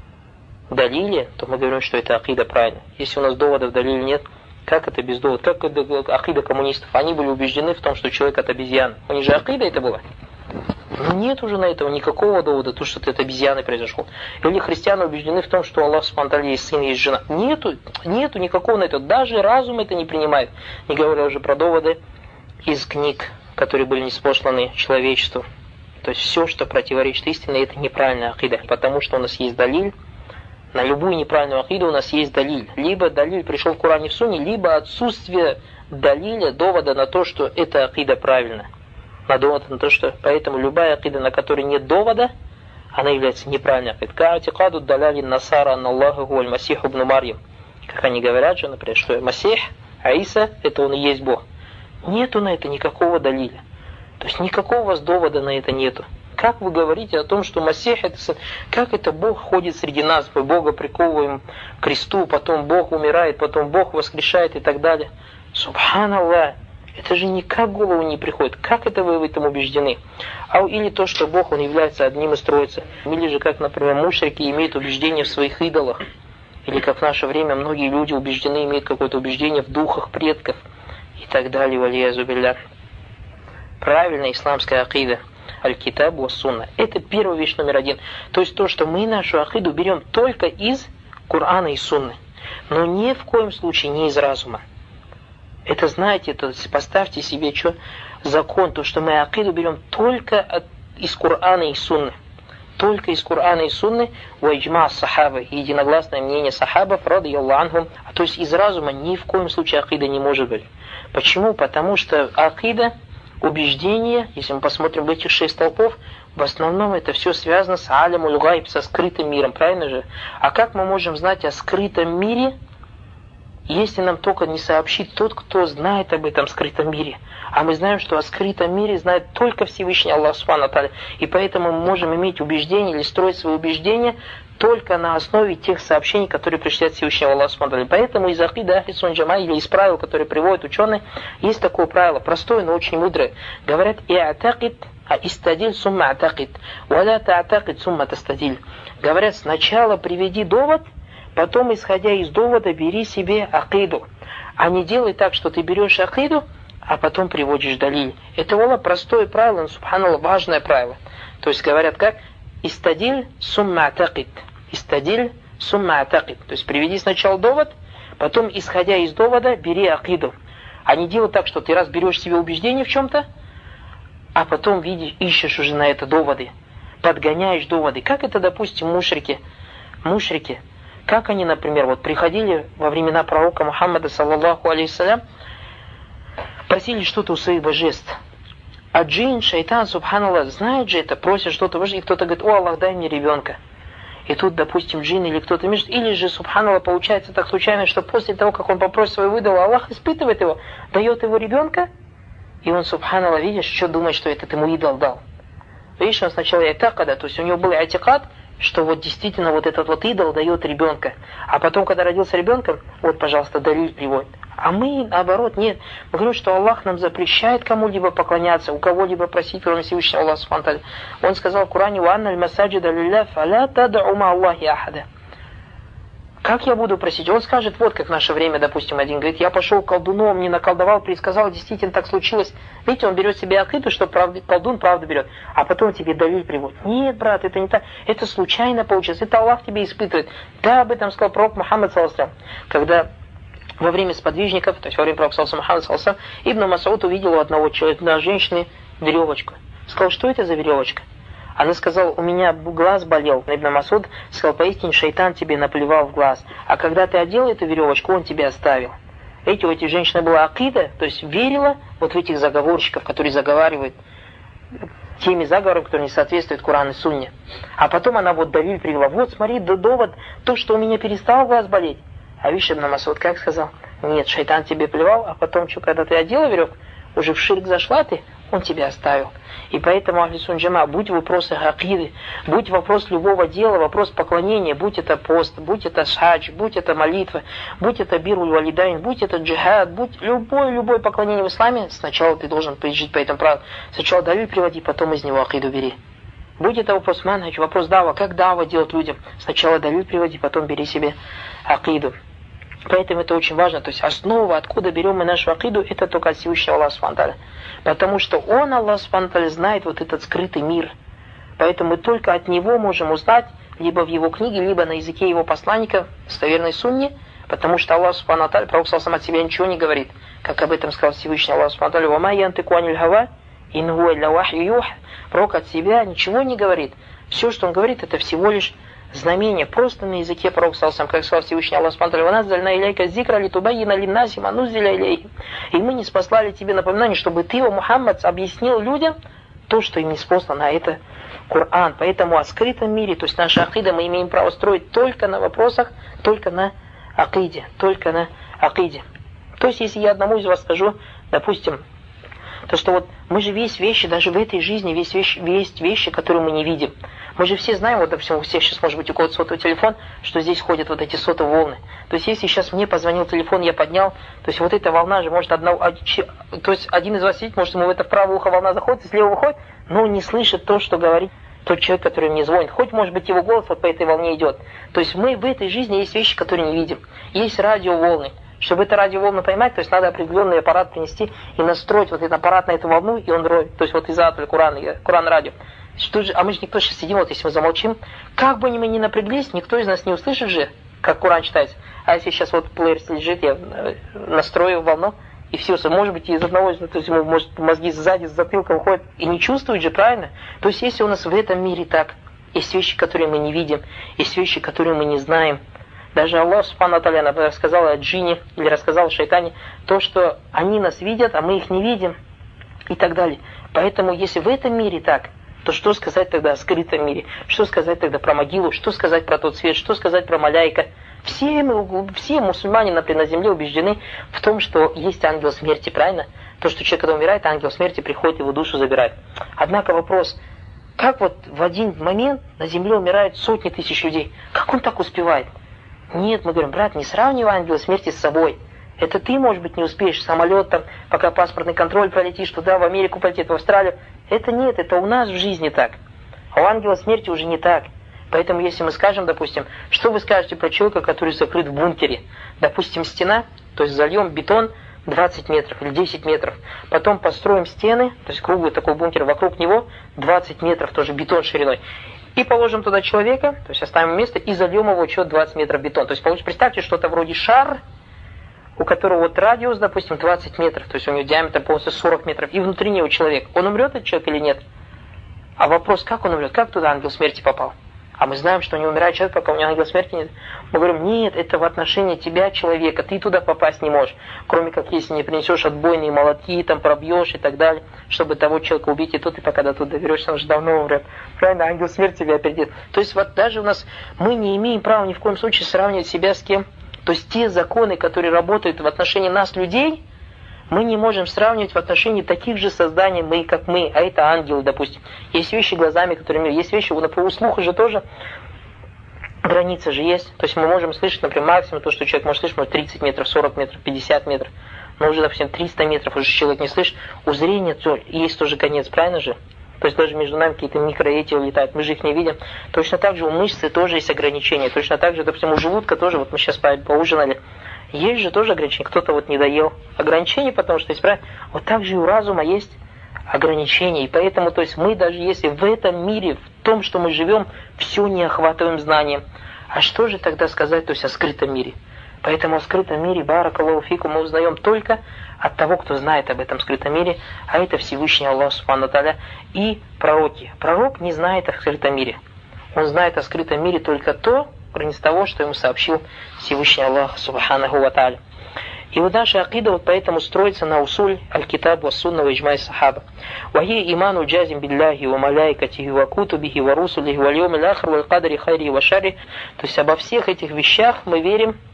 далили, то мы говорим, что это акида правильно. Если у нас доводов далили нет, как это без доводов? Как это акида коммунистов? Они были убеждены в том, что человек от обезьяны. У них же акида это было. Но нет уже на этого никакого довода, то, что это от обезьяны произошло. Или христиане убеждены в том, что Аллах субхану есть сын, есть жена. Нету, нету никакого на это. Даже разум это не принимает. Не говоря уже про доводы из книг, которые были ниспосланы человечеству. То есть все, что противоречит истине, это неправильная акида. Потому что у нас есть далиль. На любую неправильную акиду у нас есть далиль. Либо далиль пришел в Коране и в Сунне, либо отсутствие далиля, довода на то, что эта акида правильна. На довод на то, что поэтому любая акида, на которой нет довода, она является неправильной акидой. Каатикаду даляли насара на Аллаху гуаль масиху ибн Марьям. Как они говорят же, например, что Масих, Аиса, это он и есть Бог. Нету на это никакого далиля. То есть никакого у вас довода на это нету. Как вы говорите о том, что Масих, это, как это Бог ходит среди нас, мы Бога приковываем к кресту, потом Бог умирает, потом Бог воскрешает и так далее. Субханаллах, это же никак в голову не приходит. Как это вы в этом убеждены? А или то, что Бог, Он является одним из троицы. Или же, как, например, мушрики имеют убеждение в своих идолах. Или как в наше время многие люди убеждены, имеют какое-то убеждение в духах предков. И так далее, валиязу билля. Правильная исламская акида. Аль-Китаб ва Сунна. Это первая вещь номер один. То есть то, что мы нашу акиду берем только из Корана и Сунны. Но ни в коем случае не из разума. Это знаете, то есть поставьте себе что, закон, то, что мы акиду берем только от, из Корана и Сунны. Только из Корана и Сунны, ваджма сахабы, единогласное мнение сахабов, радийаллаху анхум. То есть из разума ни в коем случае акида не может быть. Почему? Потому что акида, убеждение, если мы посмотрим в этих шесть столпов, в основном это все связано с алямуль гайб, со скрытым миром, правильно же? А как мы можем знать о скрытом мире, если нам только не сообщит тот, кто знает об этом скрытом мире? А мы знаем, что о скрытом мире знает только Всевышний Аллах Субхану ва Тааля. И поэтому мы можем иметь убеждение или строить свои убеждения только на основе тех сообщений, которые пришли от Всевышнего Аллаха Субхану ва Тааля. Поэтому из акиды Ахли Сунна Джама или из правил, которые приводят ученые, есть такое правило, простое, но очень мудрое. Говорят, и'атакид, а истадиль сумма атакид, валя та'атакид сумма тастадиль. Говорят, сначала приведи довод, потом, исходя из довода, бери себе акиду. А не делай так, что ты берешь акиду, а потом приводишь далиль. Это было простое правило, но, субханаллах, важное правило. То есть говорят как? Истадиль сумма атакид. Истадиль сумма атакид. То есть приведи сначала довод, потом, исходя из довода, бери акиду. А не делай так, что ты раз берешь себе убеждение в чем-то, а потом видишь, ищешь уже на это доводы. Подгоняешь доводы. Как это, допустим, мушрики? Мушрики. Как они, например, вот приходили во времена пророка Мухаммада, саллаллаху алейхиссалям, просили что-то у своих божеств. А джин, шайтан, субханаллах, знает же это, просит что-то, и кто-то говорит, о, Аллах, дай мне ребенка. И тут, допустим, джин или кто-то между, или же, субханаллах, получается так случайно, что после того, как он попросит свою выдал, Аллах испытывает его, дает его ребенка, и он, субханаллах, видишь, что думает, что этот ему идол дал. Видишь, он сначала айтакада, то есть у него был айтикад, что вот действительно вот этот вот идол дает ребенка. А потом, когда родился ребенком, вот, пожалуйста, далиль приводит. А мы, наоборот, нет. Мы говорим, что Аллах нам запрещает кому-либо поклоняться, у кого-либо просить, кроме Всевышнего Аллаха Субхану ва Тааля. Он сказал в Коране, «Ванна аль-масаджида лилля, фаля тад'у ма Аллахи ахада». Как я буду просить? Он скажет, вот как в наше время, допустим, один говорит, я пошел к колдуну, мне наколдовал, предсказал, действительно так случилось. Видите, он берет себе акиду, что правда, колдун правду берет, а потом тебе далиль приводит. Нет, брат, это не так. Это случайно получилось, это Аллах тебе испытывает. Да, об этом сказал пророк Мухаммад, саллаллаху алейхи ва саллям, когда во время сподвижников, то есть во время пророка Мухаммада, саллаллаху алейхи ва саллям, Ибн Мас'уд увидел у одного человека, на женщины, веревочку. Сказал, что это за веревочка? Она сказала, у меня глаз болел. Ибн Мас'уд сказал, поистине шайтан тебе наплевал в глаз. А когда ты одел эту веревочку, он тебя оставил. Видите, у этих женщин была акида, то есть верила вот в этих заговорщиков, которые заговаривают теми заговорами, которые не соответствуют Корану и Сунне. А потом она вот далиль привела. Вот смотри, довод, то, что у меня перестал глаз болеть. А видишь, Ибн Масуд как сказал? Нет, шайтан тебе плевал, а потом, что, когда ты одела веревку, уже в ширк зашла ты, он тебя оставил. И поэтому, ахли сунна джама, будь вопросы акиды, будь вопрос любого дела, вопрос поклонения, будь это пост, будь это хадж, будь это молитва, будь это бируль валидайн, будь это джихад, будь любое-любое поклонение в исламе, сначала ты должен жить по этому правилу. Сначала далиль приводи, потом из него акиду бери. Будь это вопрос манхадж, вопрос дава, как дава делать людям, сначала далиль приводи, потом бери себе акиду. Поэтому это очень важно. То есть основа, откуда берем мы нашу акиду, это только от Всевышнего Аллаха субхану ва тааля. Потому что Он, Аллах субхану ва тааля, знает вот этот скрытый мир. Поэтому мы только от Него можем узнать, либо в Его книге, либо на языке Его посланника, достоверной сунне, потому что Аллах субхану ва тааля, пророк сам от себя ничего не говорит. Как об этом сказал Всевышний Аллах субхану ва тааля: «Ва ма янтику аниль хава, ин хуа илля вахью юха». Пророк от себя ничего не говорит. Все, что он говорит, это всего лишь знамение, просто на языке пророка саллаллаху алейхи ва саллям, как сказал Всевышний Аллах субхану ва тааля: «Ваназзальна иляйка зикра литубаййина линнаси ма нуззиля илейхим». И мы не спаслали тебе напоминание, чтобы ты, о Мухаммад, объяснил людям то, что им не спослано, а это Коран. Поэтому о скрытом мире, то есть наша акида, мы имеем право строить только на вопросах, только на акиде, только на акиде. То есть, если я одному из вас скажу, допустим, то, что вот мы же весь вещи, даже в этой жизни, весь вещи, есть вещи, которые мы не видим. Мы же все знаем, вот, допустим, у всех сейчас может быть у кого-то сотовый телефон, что здесь ходят вот эти сотовые волны. То есть, если сейчас мне позвонил телефон, я поднял, то есть, вот эта волна же может одна, то есть, один из вас сидит, может, ему в это в правое ухо волна заходит, слева выходит, но он не слышит то, что говорит тот человек, который мне звонит. Хоть, может быть, его голос вот по этой волне идет. То есть, мы в этой жизни есть вещи, которые не видим. Есть радиоволны. Чтобы эту радиоволну поймать, то есть надо определенный аппарат принести и настроить вот этот аппарат на эту волну, и он роет. То есть вот из-за Курана, Куран радио. Что же, а мы же никто сейчас сидим, вот если мы замолчим, как бы мы ни напряглись, никто из нас не услышит же, как Куран читается. А если сейчас вот плеер лежит, я настрою волну, и все, может быть, из одного, то есть ему, может, мозги сзади, с затылка выходят, и не чувствуют же, правильно? То есть если у нас в этом мире так, есть вещи, которые мы не видим, есть вещи, которые мы не знаем. Даже Аллах субхану ва тааля рассказал о джинне, или рассказал о шайтане, то, что они нас видят, а мы их не видим, и так далее. Поэтому, если в этом мире так, то что сказать тогда о скрытом мире? Что сказать тогда про могилу? Что сказать про тот свет? Что сказать про маляйка? Все, мы, все мусульмане, например, на земле убеждены в том, что есть ангел смерти, правильно? То, что человек, когда умирает, ангел смерти приходит, его душу забирает. Однако вопрос, как вот в один момент на земле умирают сотни тысяч людей? Как он так успевает? Нет, мы говорим: брат, не сравнивай ангела смерти с собой. Это ты, может быть, не успеешь самолет там, пока паспортный контроль пролетишь туда, в Америку полетит, в Австралию. Это нет, это у нас в жизни так. А у ангела смерти уже не так. Поэтому, если мы скажем, допустим, что вы скажете про человека, который закрыт в бункере? Допустим, стена, то есть зальем бетон двадцать метров или десять метров. Потом построим стены, то есть круглый такой бункер, вокруг него двадцать метров, тоже бетон шириной. И положим туда человека, то есть оставим место, и зальем его еще двадцать метров бетон. То есть, представьте, что-то вроде шар, у которого вот радиус, допустим, двадцать метров, то есть у него диаметр полностью сорок метров, и внутри него человек. Он умрет, этот человек, или нет? А вопрос, как он умрет? Как туда ангел смерти попал? А мы знаем, что не умирает человек, пока у него ангел смерти нет. Мы говорим: нет, это в отношении тебя, человека, ты туда попасть не можешь. Кроме как, если не принесешь отбойные молотки, там пробьешь и так далее, чтобы того человека убить, и то ты пока до туда доберешься, он же давно умрет. Правильно, ангел смерти тебя опередит. То есть вот даже у нас, мы не имеем права ни в коем случае сравнивать себя с кем. То есть те законы, которые работают в отношении нас, людей, мы не можем сравнивать в отношении таких же созданий, мы, как мы, а это ангелы, допустим. Есть вещи глазами, которые мир, есть вещи, например, у слуха же тоже граница же есть. То есть мы можем слышать, например, максимум то, что человек может слышать, может тридцать метров, сорок метров, пятьдесят метров. Но уже, допустим, триста метров уже человек не слышит. У зрения есть тоже конец, правильно же? То есть даже между нами какие-то микроэти улетают, мы же их не видим. Точно так же у мышцы тоже есть ограничения. Точно так же, допустим, у желудка тоже, вот мы сейчас поужинали, есть же тоже ограничения. Кто-то вот не доел. Ограничения, потому что есть, правильно? Вот так же и у разума есть ограничения. И поэтому, то есть мы даже если в этом мире, в том, что мы живем, все не охватываем знанием. А что же тогда сказать, то есть о скрытом мире? Поэтому о скрытом мире, баракаллаху фикум, мы узнаем только от того, кто знает об этом скрытом мире, а это Всевышний Аллах субхану ва тааля и пророки. Пророк не знает о скрытом мире. Он знает о скрытом мире только то, кроме того, что ему сообщил Всевышний Аллах субханаху ва тааля. И вот наша акида вот поэтому строится на усуль аль-китаб ва сунна ва иджмай сахаба. Ва хия иману джазим билляхи ва малайкатихи ва кутубихи ва русулихи ва льёмил ахр ва аль-кадари хайри ва шарри. То есть обо всех этих вещах мы верим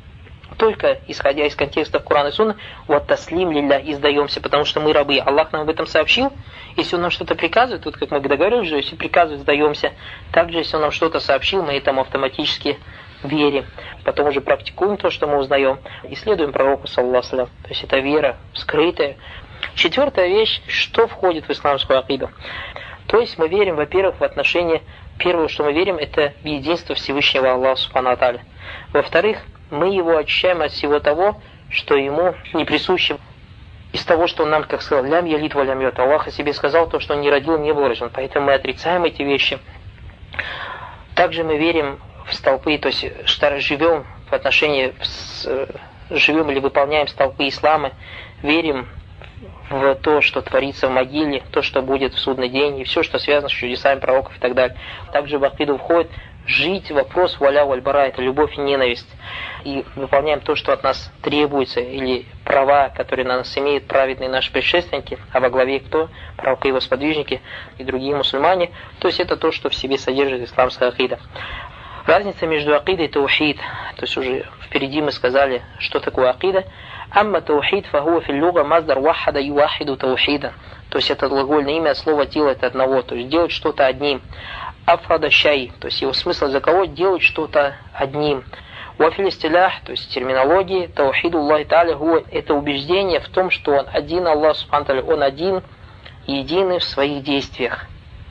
только исходя из контекста Корана и Сунны, вот таслим лилля, издаемся, потому что мы рабы. Аллах нам об этом сообщил. Если Он нам что-то приказывает, вот как мы договорились, если приказывает, сдаемся. Также, если Он нам что-то сообщил, мы этому автоматически верим. Потом уже практикуем то, что мы узнаем. И следуем пророку, саллаллаху алейхи ва саллям. То есть это вера скрытая. Четвертая вещь, что входит в исламскую акиду. То есть мы верим, во-первых, в отношении, первое, что мы верим, это в единство Всевышнего Аллаха субхану ва тааля. Во-вторых, мы его очищаем от всего того, что ему не присуще. Из того, что он нам, как сказал, лям ялид ва лям юлад. Аллах о себе сказал то, что он не родил, не был рожден. Поэтому мы отрицаем эти вещи. Также мы верим в столпы, то есть что живем в отношении, живем или выполняем столпы ислама, верим в то, что творится в могиле, то, что будет в судный день, и все, что связано с чудесами пророков и так далее. Также в акиду входит жить вопрос валя вальбара, это любовь и ненависть. И выполняем то, что от нас требуется, или права, которые на нас имеют праведные наши предшественники, а во главе кто? Пророк и его сподвижники, и другие мусульмане. То есть это то, что в себе содержит исламская акида. Разница между акидой и таухид, то есть уже впереди мы сказали, что такое акида. Амма таухид фахуа фил луга маздар вахада юахиду таухида. То есть это глагольное имя от слова делать одного, то есть делать что-то одним. Афрада шай, то есть его смысл за кого делать что-то одним. Уафиль истилях, то есть терминологии, таухиду Аллахи Тааля хуа, это убеждение в том, что он один, Аллах субхану ва тааля, он один, единый в своих действиях.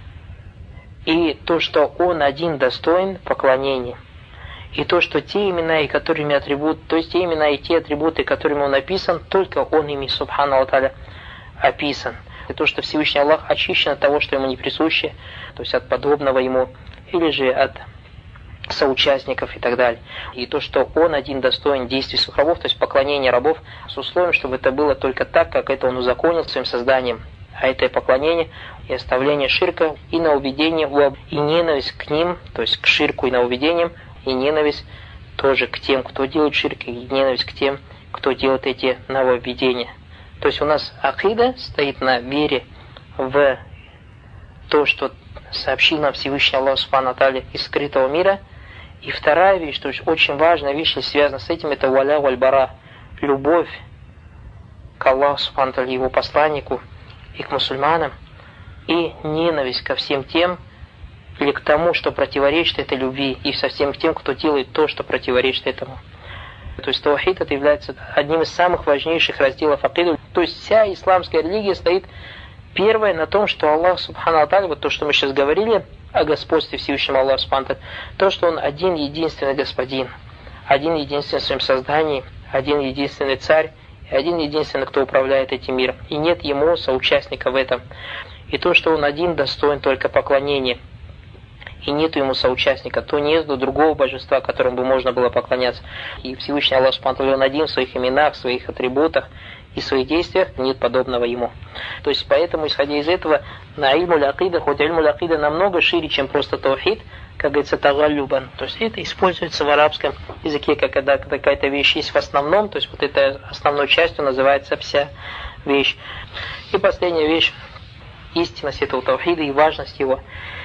И то, что он один достоин поклонения. И то, что те имена, и которыми атрибут, то есть те имена и те атрибуты, которыми он описан, только он ими, субхану ва тааля, описан. И то, что Всевышний Аллах очищен от того, что ему не присуще, то есть от подобного ему, или же от соучастников и так далее. И то, что он один достоин действий своих рабов, то есть поклонения рабов, с условием, чтобы это было только так, как это он узаконил своим созданием. А это и поклонение, и оставление ширка, и нововведение, и ненависть к ним, то есть к ширку и нововведениям, и ненависть тоже к тем, кто делает ширк, и ненависть к тем, кто делает эти нововведения. То есть у нас акида стоит на вере в то, что сообщил нам Всевышний Аллах субхану ва тааля из скрытого мира. И вторая вещь, то есть очень важная вещь, связанная с этим, это валя вальбара, любовь к Аллаху субхану ва тааля, его посланнику и к мусульманам, и ненависть ко всем тем, или к тому, что противоречит этой любви, и со всем тем, кто делает то, что противоречит этому. То есть таухид это является одним из самых важнейших разделов акиды. То есть вся исламская религия стоит первое на том, что Аллах субхану ва тааля, вот то, что мы сейчас говорили о господстве Всевышнего Аллаха субхану ва тааля, то, что Он один единственный господин, один единственный в своем создании, один единственный царь, и один единственный, кто управляет этим миром. И нет ему соучастника в этом. И то, что Он один достоин только поклонения, и нету ему соучастника, то нет другого божества, которому бы можно было поклоняться. И Всевышний Аллах субхану ва тааля, Он один в своих именах, в своих атрибутах и в своих действиях, нет подобного ему. То есть поэтому, исходя из этого, на ильму акида, хоть ильму акида намного шире, чем просто таухид, как говорится, тагаллюбан. То есть это используется в арабском языке, как когда какая-то вещь есть в основном, то есть вот этой основной частью называется вся вещь. И последняя вещь, истинность этого таухида и важность его.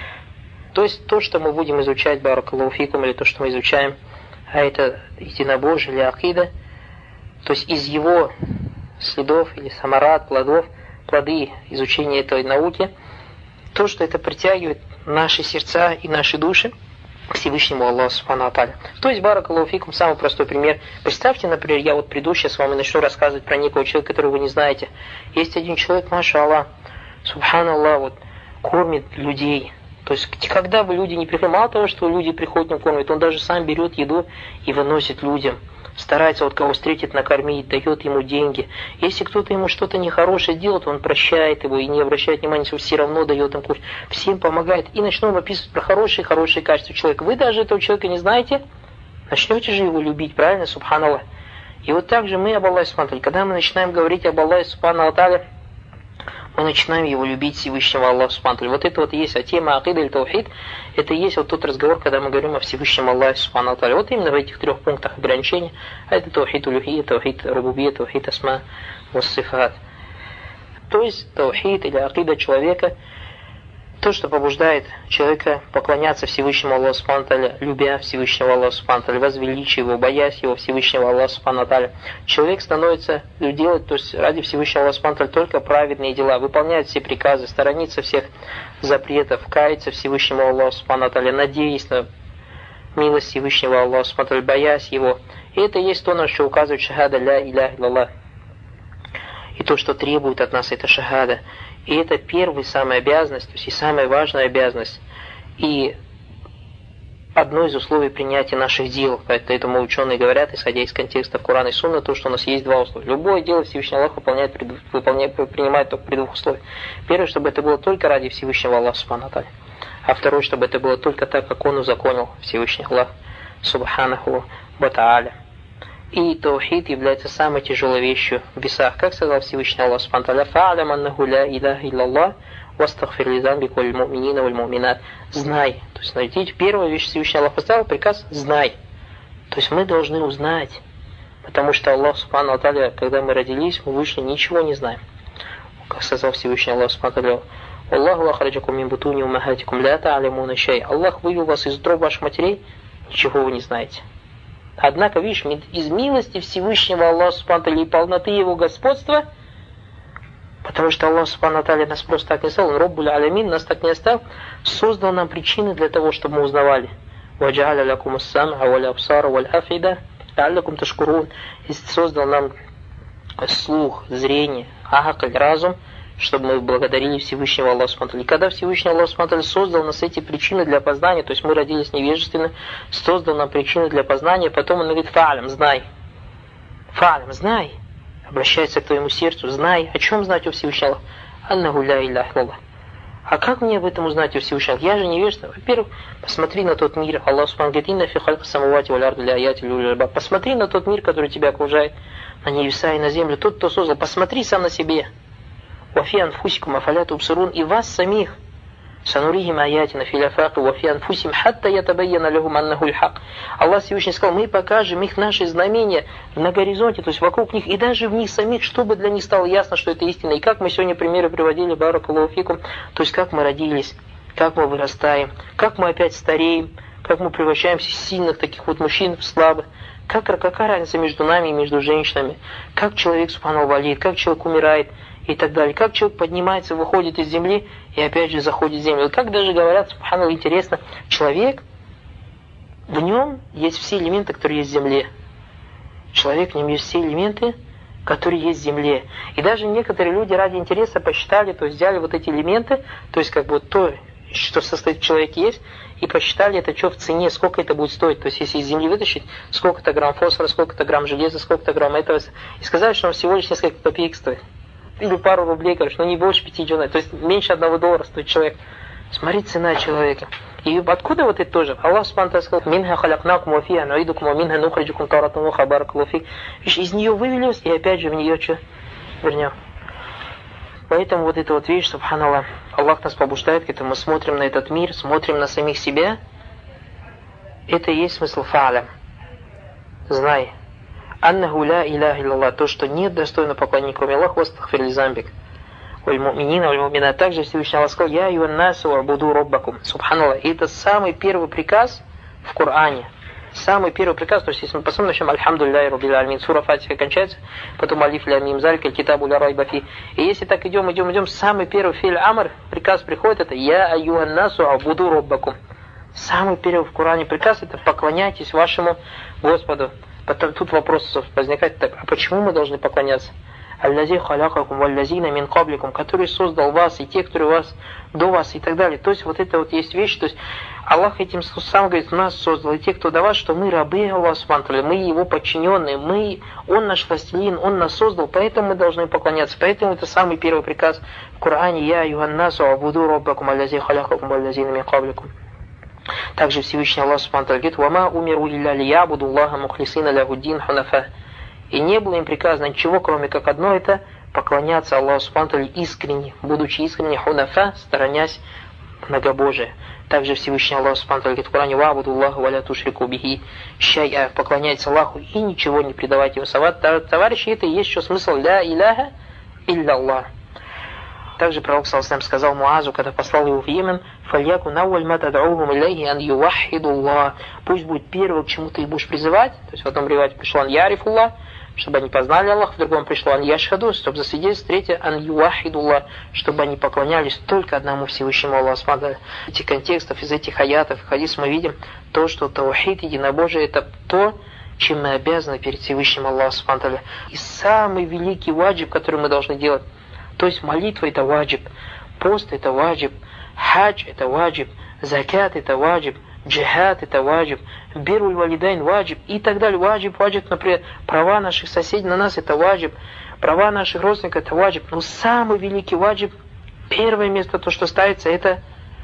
То есть то, что мы будем изучать, баракаллаху фикум, или то, что мы изучаем, а это единобожие или акида, то есть из его следов или самарат, плодов, плоды изучения этой науки, то, что это притягивает наши сердца и наши души к Всевышнему Аллаху субхану ва тааля. То есть, баракаллаху фикум, самый простой пример. Представьте, например, я вот приду сейчас с вами начну рассказывать про некого человека, которого вы не знаете. Есть один человек, маша Аллах, субхану Аллах, вот, кормит людей. То есть, когда бы люди не приходят, мало того, что люди приходят, он кормит, он даже сам берет еду и выносит людям. Старается, вот кого встретит, накормить, дает ему деньги. Если кто-то ему что-то нехорошее делает, он прощает его и не обращает внимания, что все равно дает им кушать. Всем помогает. И начнем описывать про хорошие, хорошие качества человека. Вы даже этого человека не знаете, начнете же его любить, правильно, субханаллах. И вот так же мы об Аллахе субхану ва тааля, когда мы начинаем говорить об Аллахе субхану ва тааля, мы начинаем его любить, Всевышнего Аллаха субхану ва тааля. Вот это вот и есть, а тема акида или таухид, это и есть вот тот разговор, когда мы говорим о Всевышнем Аллахе субхану ва тааля. Вот именно в этих трех пунктах ограничения, а это таухид улюхия, таухид рубубия, таухид асма ва сифат. То есть таухид или акида человека, То, что побуждает человека поклоняться Всевышнему Аллаху Субхану Тааля, любя Всевышнего Аллаха Субхану Тааля, возвеличивая его, боясь его Всевышнего Аллаха Субхану Тааля. Человек становится делать, то есть ради Всевышнего Аллаха Субхану Тааля только праведные дела, выполняет все приказы, сторонится всех запретов, кается Всевышнему Аллаху Субхану Тааля, надеясь на милость Всевышнего Аллаха Субхану Тааля, боясь его. И это есть то, на что указывает шахада ля иляха илляллах. И то, что требует от нас, это шахада. И это первая самая обязанность, то есть и самая важная обязанность. И одно из условий принятия наших дел, поэтому ученые говорят, исходя из контекста Корана и Сунны, то, что у нас есть два условия. Любое дело Всевышний Аллах выполняет, выполняет, принимает только при двух условиях. Первое, чтобы это было только ради Всевышнего Аллаха Субхану Тааля. А второе, чтобы это было только так, как Он узаконил, Всевышний Аллах Субханаху ва Тааля. И таухид является самой тяжелой вещью в весах. Как сказал Всевышний Аллах Субхану Тааля: «Фа'алям аннаху ля илляха илляллах, вастагфир ли занбик валь му'минина валь му'минат». Знай. То есть, найдите, первая вещь Всевышний Аллах поставил, приказ «знай». То есть, мы должны узнать. Потому что Аллах Субхану Тааля, когда мы родились, мы вышли, ничего не знаем. Как сказал Всевышний Аллах Субхану Тааля: «Аллаху ахраджакум мин бутуни уммахатикум ля та'алямуна шай». Аллах вывел вас из утробы ваших матерей, ничего вы не знаете. Однако, видишь, из милости Всевышнего Аллаха Субхану Тааля и полноты Его господства, потому что Аллах Субхану Тааля нас просто так не оставил, Он Роббуль Алямин, нас так не оставил, создал нам причины для того, чтобы мы узнавали. وَجَعَلَ لَكُمُ السَّمْعَ وَالْأَبْصَارَ وَالْأَفْئِدَةَ لَعَلَّكُمْ تَشْكُرُونَ. И создал нам слух, зрение, акаль, разум, чтобы мы благодарили Всевышнего Аллаха Субхану Тааля. И когда Всевышний Аллах Субхану Тааля создал нас эти причины для познания, то есть мы родились невежественно, создал нам причины для познания, потом Он говорит: «Фа'алям, знай». Фа'алям, знай. Обращается к твоему сердцу, знай. О чем знать у Всевышнего Аллаха? Аннаху ля илляха илляллах. А как мне об этом узнать у Всевышнего Аллаха? Я же невежественный. Во-первых, посмотри на тот мир. Аллах Субхану говорит: «Инна фи хальки самавати валь арди ля аяти лил альбаб». Посмотри на тот мир, который тебя окружает, на небеса и на землю. Тот, кто создал, посмотри сам на себе. «Вафи анфусикум афаля тубсирун», и вас самих. «Санурихим аятина фил афаки вафи анфусим хатта ятабайяна лахум аннаху аль-хак». Аллах Всевышний сказал: мы покажем их наши знамения на горизонте, то есть вокруг них, и даже в них самих, чтобы для них стало ясно, что это истина. И как мы сегодня примеры приводили, баракаллаху фикум, то есть как мы родились, как мы вырастаем, как мы опять стареем, как мы превращаемся из сильных таких вот мужчин в слабых. Как, какая разница между нами и между женщинами? Как человек, субханаллах, болеет, как человек умирает и так далее. Как человек поднимается, выходит из земли и опять же заходит в землю. Как даже говорят, субханаллах, интересно, человек, в нем есть все элементы, которые есть в земле. Человек, в нем есть все элементы, которые есть в земле. И даже некоторые люди ради интереса посчитали, то есть взяли вот эти элементы, то есть как бы то, что состоит в человеке есть, и посчитали это, что в цене, сколько это будет стоить. То есть если из земли вытащить, сколько-то грамм фосфора, сколько-то грамм железа, сколько-то грамм этого, и сказали, что он всего лишь несколько копеек стоит. Или пару рублей, короче, но не больше пяти дюймов. То есть меньше одного доллара стоит человек. Смотри, цена человека. И откуда вот это тоже? Аллах Субхану Тааля сказал: «Минха халякнакум ва фиха нуидукум ва минха нухриджукум таратан ухра баракаллаху фик». Из нее вывели вас, и опять же в нее что? Вернем. Поэтому вот эта вот вещь, субханаллах, Аллах нас побуждает к этому. Мы смотрим на этот мир, смотрим на самих себя. Это и есть смысл фа'алям. Знай. Аннаху ля илляха илляллах. То, что нет достойного поклонения, кроме Аллаха, вастагфир ли занбик валь му'минина валь му'минат. Также Всевышний Аллах сказал: «Я юан насу вабуду роббакум». Субханаллах. И это самый первый приказ в Коране. Самый первый приказ, то есть если мы посмотрим, начнем альхамдулилляхи раббил алямин, сура Фатиха кончается, потом алиф лям мим залика китабу ля райба фи. И если так идем, идем, идем, самый первый филь амр, приказ приходит, это «Я аюхан насу абуду роббакум». Самый первый в Коране приказ, это поклоняйтесь вашему Господу. Потом тут вопрос возникает, так, а почему мы должны поклоняться? «Аллази халякакум валлазина мин кабликум», который создал вас, и те, которые вас до вас, и так далее. То есть вот это вот есть вещь, то есть Аллах этим сам говорит: нас создал, и те, кто до вас, что мы рабы Аллаха Субхану Тааля, мы его подчиненные, мы, Он наш властелин, Он нас создал, поэтому мы должны поклоняться. Поэтому это самый первый приказ в Коране: «Я аюханнасу абуду роббакум аллази халякакум валлазина мин кабликум». Также Всевышний Аллах Субхану Тааля говорит: «Вама умиру илля лиябуду Аллаха мухлисина лягуддин хунафа». И не было им приказано ничего, кроме как одно, это поклоняться Аллаху Субхану Тааля искренне, будучи искренне, хунафа, сторонясь многобожия. Также Всевышний Аллах Субхану Тааля говорит в Коране: «Вабуду Аллаху валя тушрику бихи шай'a», поклоняйтесь Аллаху и ничего не предавайте ему. Товарищи, это и есть еще смысл ля иляха илля Аллах. Также пророк саллаллаху алейхи ва саллям сказал Муазу, когда послал его в Йемен: «Фальяку науаль ма тад'ухум илейхи ан юваххидуллах». Пусть будет первым, к чему ты их будешь призывать. То есть в одном ривате пришло ан ярифуллах, чтобы они познали Аллаха, в другом пришло ан яшхаду, чтобы засвидетельствовать, третье ан юваххидуллах, чтобы они поклонялись только одному Всевышнему Аллаху субхану ва тааля. Из этих контекстов, из этих аятов, хадис мы видим то, что таухид, единобожие, это то, чем мы обязаны перед Всевышним Аллахом субхану ва тааля. И самый великий ваджиб, который мы должны делать, то есть молитва это ваджиб, пост это ваджиб, хадж это ваджиб, закят это ваджиб, джихад это ваджиб, бируль валидайн ваджиб и так далее. Ваджиб, ваджиб, например, права наших соседей на нас это ваджиб, права наших родственников это ваджиб. Но самый великий ваджиб, первое место, то, что ставится, это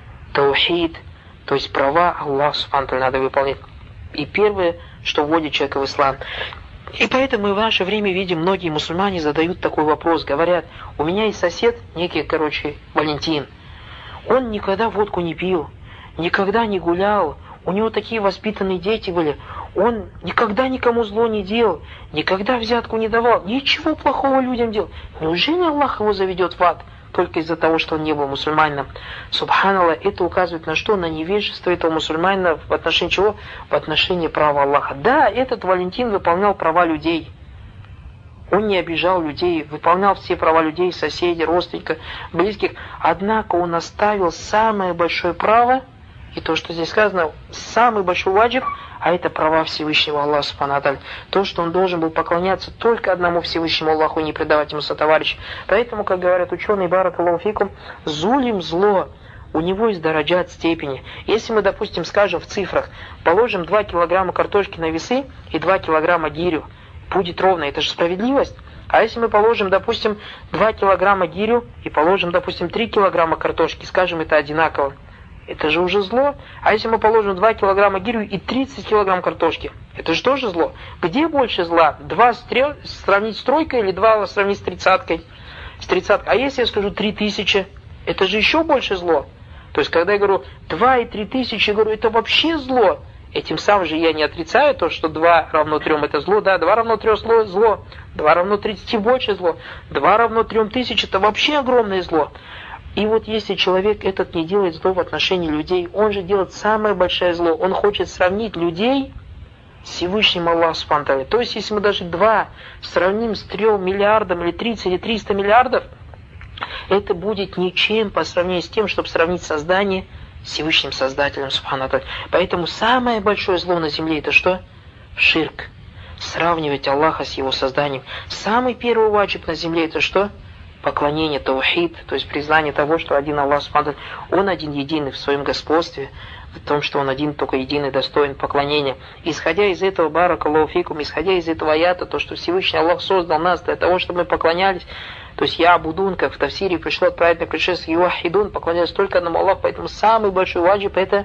таухид, то есть права Аллаха субхану ва тааля надо выполнять. И первое, что вводит человека в ислам. И поэтому мы в наше время видим, многие мусульмане задают такой вопрос, говорят: у меня есть сосед, некий, короче, Валентин, он никогда водку не пил, никогда не гулял, у него такие воспитанные дети были, он никогда никому зло не делал, никогда взятку не давал, ничего плохого людям делал. Неужели Аллах его заведет в ад только из-за того, что он не был мусульманином? Субханаллах, это указывает на что? На невежество этого мусульманина в отношении чего? В отношении права Аллаха. Да, этот Валентин выполнял права людей. Он не обижал людей, выполнял все права людей, соседей, родственников, близких. Однако он оставил самое большое право, и то, что здесь сказано, самый большой ваджиб, а это права Всевышнего Аллаха субхану ва тааля. То, что он должен был поклоняться только одному Всевышнему Аллаху и не предавать ему сотоварища. Поэтому, как говорят ученые, баракаллаху фикум, зулим зло, у него есть дараджат степени. Если мы, допустим, скажем в цифрах, положим два килограмма картошки на весы и два килограмма гирю, будет ровно, это же справедливость. А если мы положим, допустим, два килограмма гирю и положим, допустим, три килограмма картошки, скажем, это одинаково, это же уже зло. А если мы положим два килограмма гирю и тридцать килограмм картошки, это же тоже зло. Где больше зла? два стрел... сравнить с тройкой или два сравнить с тридцаткой? С тридцаткой. А если я скажу три тысячи, это же еще больше зло. То есть, когда я говорю два и три тысячи, я говорю, это вообще зло. Этим самым же я не отрицаю то, что два равно трем это зло. Да, два равно трем зло, зло. два равно тридцати больше зло. два равно трем тысяч это вообще огромное зло. И вот если человек этот не делает зло в отношении людей, он же делает самое большое зло. Он хочет сравнить людей с Всевышним Аллахом субхану ва тааля. То есть, если мы даже два сравним с трем миллиардом или тридцать или триста миллиардов, это будет ничем по сравнению с тем, чтобы сравнить создание с Всевышним Создателем субхану ва тааля. Поэтому самое большое зло на земле это что? Ширк. Сравнивать Аллаха с его созданием. Самый первый ваджиб на земле это что? Поклонение, таухид, то есть признание того, что один Аллах субхану ва тааля, Он один единый в своем господстве, в том, что Он один только единый достоин поклонения. Исходя из этого, баракаллаху фикум, исходя из этого аята, то, что Всевышний Аллах создал нас для того, чтобы мы поклонялись, то есть я абудун, как в Тафсире пришло от праведных предшественников, юахидун, поклоняюсь только одному Аллаху, поэтому самый большой ваджиб это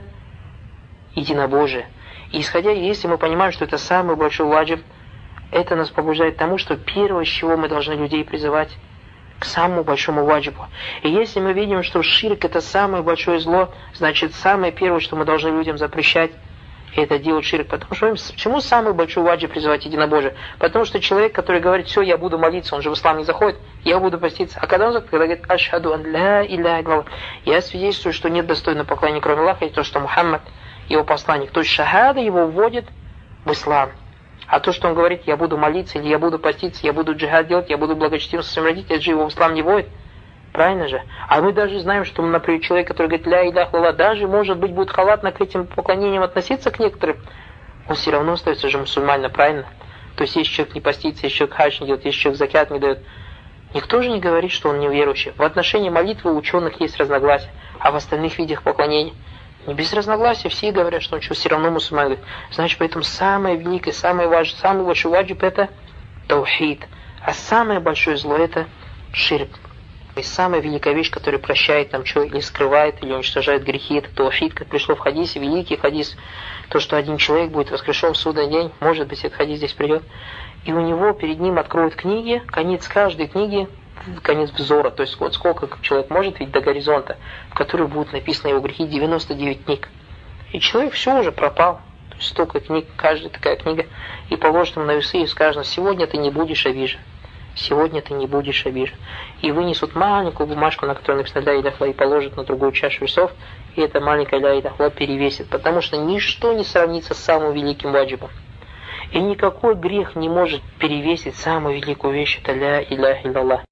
единобожие. И исходя, если мы понимаем, что это самый большой ваджиб, это нас побуждает к тому, что первое, с чего мы должны людей призывать, к самому большому ваджибу. И если мы видим, что ширк это самое большое зло, значит самое первое, что мы должны людям запрещать, это делать ширк. Потому что почему самый большой ваджиб призывать единобожие? Потому что человек, который говорит, все, я буду молиться, он же в ислам не заходит, я буду поститься. А когда он заходит, когда говорит, ашхаду ан ля иляха илlallah, я свидетельствую, что нет достойного поклонения, кроме Аллаха, и то, что Мухаммад его посланник. То есть шахада его вводит в ислам. А то, что он говорит, я буду молиться, или я буду поститься, я буду джихад делать, я буду благочестивым со своим родителем, это же его в ислам не вводит. Правильно же? А мы даже знаем, что, например, человек, который говорит ля иляха илlallah, даже, может быть, будет халатно к этим поклонениям относиться к некоторым, он все равно остается же мусульманином, правильно? То есть, если человек не постится, если человек хадж не делает, если человек закят не дает, никто же не говорит, что он неверующий. В отношении молитвы у ученых есть разногласия, а в остальных видах поклонений не без разногласия, все говорят, что он что, все равно мусульманин. Значит, поэтому самое великое, самое важное, самый большой ваджиб это таухид, а самое большое зло это ширк. И самая великая вещь, которая прощает нам что, или скрывает, или уничтожает грехи, это таухид, как пришло в хадисе, великий хадис, то, что один человек будет воскрешен в судный день, может быть, этот хадис здесь придет, и у него перед ним откроют книги, конец каждой книги, конец взора, то есть вот сколько человек может видеть до горизонта, в которой будут написаны его грехи, девяносто девять книг. И человек все уже пропал. То есть столько книг, каждая такая книга, и положит ему на весы, и сказано, сегодня ты не будешь обижен. сегодня ты не будешь обижен. И вынесут маленькую бумажку, на которой написано ля иляха, и положат на другую чашу весов, и эта маленькая ля иляха перевесит. Потому что ничто не сравнится с самым великим ваджибом. И никакой грех не может перевесить самую великую вещь, это ля иляха илlallah.